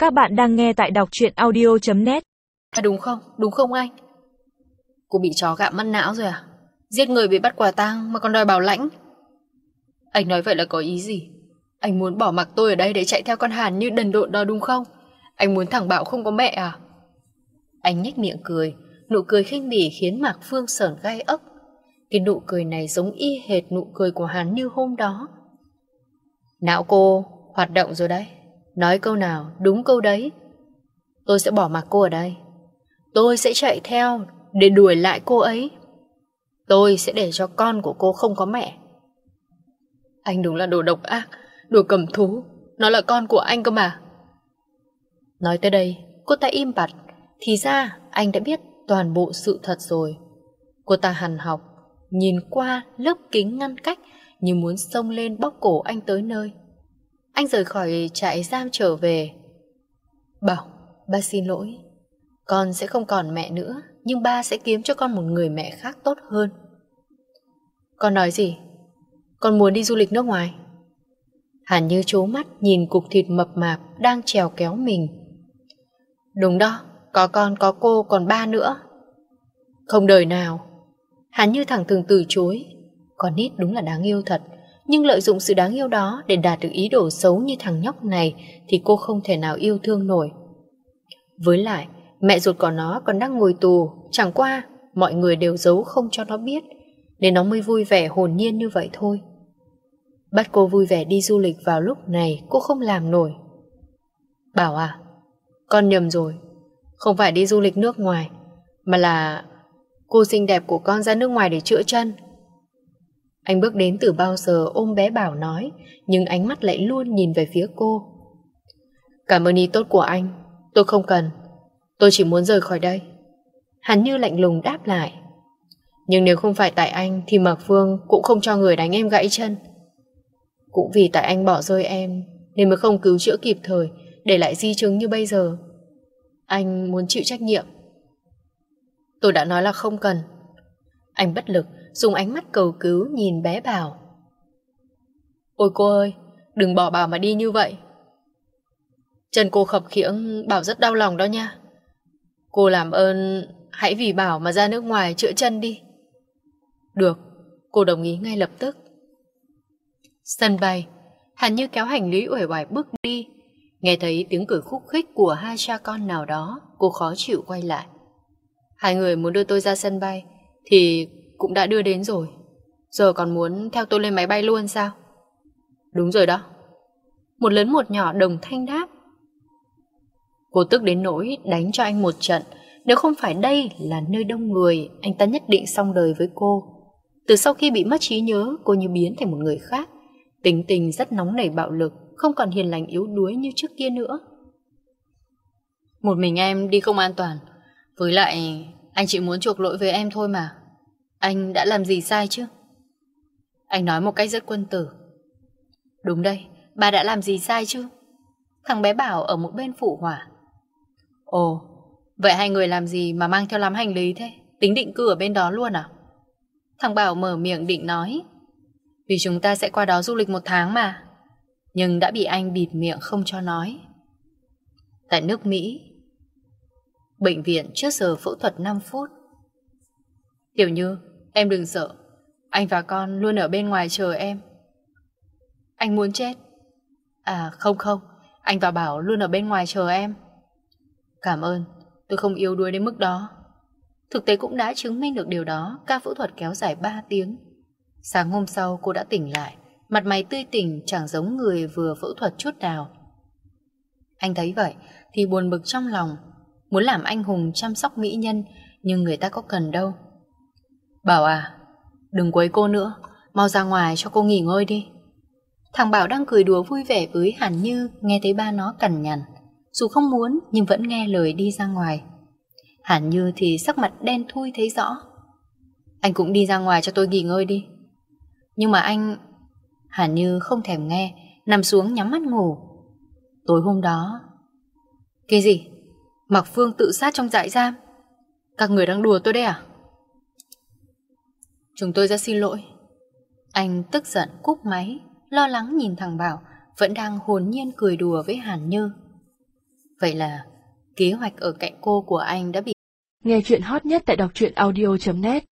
Các bạn đang nghe tại đọc truyện audio.net. Đúng không? Đúng không anh? Cô bị chó gặm mất não rồi à? Giết người bị bắt quả tang mà còn đòi bảo lãnh. Anh nói vậy là có ý gì? Anh muốn bỏ mặc tôi ở đây để chạy theo con Hàn như đần độn đó đúng không? Anh muốn thằng Bảo không có mẹ à? Anh nhếch miệng cười, nụ cười khinh bỉ khiến Mạc Phương sởn gai ốc. Cái nụ cười này giống y hệt nụ cười của Hàn Như hôm đó. Não cô hoạt động rồi đấy. Nói câu nào đúng câu đấy. Tôi sẽ bỏ mặc cô ở đây. Tôi sẽ chạy theo để đuổi lại cô ấy. Tôi sẽ để cho con của cô không có mẹ. Anh đúng là đồ độc ác, đồ cầm thú. Nó là con của anh cơ mà. Nói tới đây, cô ta im bặt. Thì ra anh đã biết toàn bộ sự thật rồi. Cô ta hằn học, nhìn qua lớp kính ngăn cách như muốn xông lên bóp cổ anh tới nơi. Anh rời khỏi trại giam trở về. Bảo, ba xin lỗi. Con sẽ không còn mẹ nữa, nhưng ba sẽ kiếm cho con một người mẹ khác tốt hơn. Con nói gì? Con muốn đi du lịch nước ngoài. Hàn Như trố mắt nhìn cục thịt mập mạp đang trèo kéo mình. Đúng đó, có con, có cô, còn ba nữa. Không đời nào. Hàn Như thẳng thừng từ chối. Con nít đúng là đáng yêu thật, nhưng lợi dụng sự đáng yêu đó để đạt được ý đồ xấu như thằng nhóc này thì cô không thể nào yêu thương nổi. Với lại, mẹ ruột của nó còn đang ngồi tù, chẳng qua mọi người đều giấu không cho nó biết, nên nó mới vui vẻ hồn nhiên như vậy thôi. Bắt cô vui vẻ đi du lịch vào lúc này cô không làm nổi. Bảo à, con nhầm rồi. Không phải đi du lịch nước ngoài, mà là cô xinh đẹp của con ra nước ngoài để chữa chân. Anh bước đến từ bao giờ ôm bé Bảo nói, nhưng ánh mắt lại luôn nhìn về phía cô. Cảm ơn ý tốt của anh, tôi không cần. Tôi chỉ muốn rời khỏi đây. Hàn Như lạnh lùng đáp lại. Nhưng nếu không phải tại anh thì Mạc Phương cũng không cho người đánh em gãy chân. Cũng vì tại anh bỏ rơi em nên mới không cứu chữa kịp thời, để lại di chứng như bây giờ. Anh muốn chịu trách nhiệm. Tôi đã nói là không cần. Anh bất lực dùng ánh mắt cầu cứu nhìn bé Bảo. Ôi cô ơi, đừng bỏ Bảo mà đi như vậy. Chân cô khập khiễng, Bảo rất đau lòng đó nha. Cô làm ơn hãy vì Bảo mà ra nước ngoài chữa chân đi. Được, cô đồng ý ngay lập tức. Sân bay, Hàn Như kéo hành lý uể oải bước đi. Nghe thấy tiếng cười khúc khích của hai cha con nào đó, cô khó chịu quay lại. Hai người muốn đưa tôi ra sân bay thì cũng đã đưa đến rồi. Giờ còn muốn theo tôi lên máy bay luôn sao? Đúng rồi đó. Một lớn một nhỏ đồng thanh đáp. Cô tức đến nỗi đánh cho anh một trận. Nếu không phải đây là nơi đông người, anh ta nhất định xong đời với cô. Từ sau khi bị mất trí nhớ, cô như biến thành một người khác. Tính tình rất nóng nảy bạo lực, không còn hiền lành yếu đuối như trước kia nữa. Một mình em đi không an toàn. Với lại anh chỉ muốn chuộc lỗi với em thôi mà. Anh đã làm gì sai chứ? Anh nói một cách rất quân tử. Đúng đây, bà đã làm gì sai chứ? Thằng bé Bảo ở một bên phụ họa. Ồ, vậy hai người làm gì mà mang theo lắm hành lý thế? Tính định cư ở bên đó luôn à? Thằng Bảo mở miệng định nói. Vì chúng ta sẽ qua đó du lịch 1 tháng mà. Nhưng đã bị anh bịt miệng không cho nói. Tại nước Mỹ, bệnh viện trước giờ phẫu thuật 5 phút. Tiểu Như, em đừng sợ. Anh và con luôn ở bên ngoài chờ em. Anh muốn chết. À không, anh và Bảo luôn ở bên ngoài chờ em. Cảm ơn, tôi không yếu đuối đến mức đó. Thực tế cũng đã chứng minh được điều đó. Ca phẫu thuật kéo dài 3 tiếng. Sáng hôm sau cô đã tỉnh lại, mặt mày tươi tỉnh, chẳng giống người vừa phẫu thuật chút nào. Anh thấy vậy thì buồn bực trong lòng, muốn làm anh hùng chăm sóc mỹ nhân, nhưng người ta có cần đâu. Bảo à, đừng quấy cô nữa, mau ra ngoài cho cô nghỉ ngơi đi. Thằng Bảo đang cười đùa vui vẻ với Hàn Như, nghe thấy ba nó cằn nhằn, dù không muốn nhưng vẫn nghe lời đi ra ngoài. Hàn Như thì sắc mặt đen thui thấy rõ. Anh cũng đi ra ngoài cho tôi nghỉ ngơi đi. Nhưng mà anh... Hàn Như không thèm nghe, nằm xuống nhắm mắt ngủ. Tối hôm đó... Cái gì? Mạc Phương tự sát trong trại giam? Các người đang đùa tôi đấy à? Chúng tôi rất xin lỗi. Anh tức giận cúp máy, lo lắng nhìn thằng Bảo vẫn đang hồn nhiên cười đùa với Hàn Như. Vậy là kế hoạch ở cạnh cô của anh đã bị... Nghe chuyện hot nhất tại đọc truyện audio.net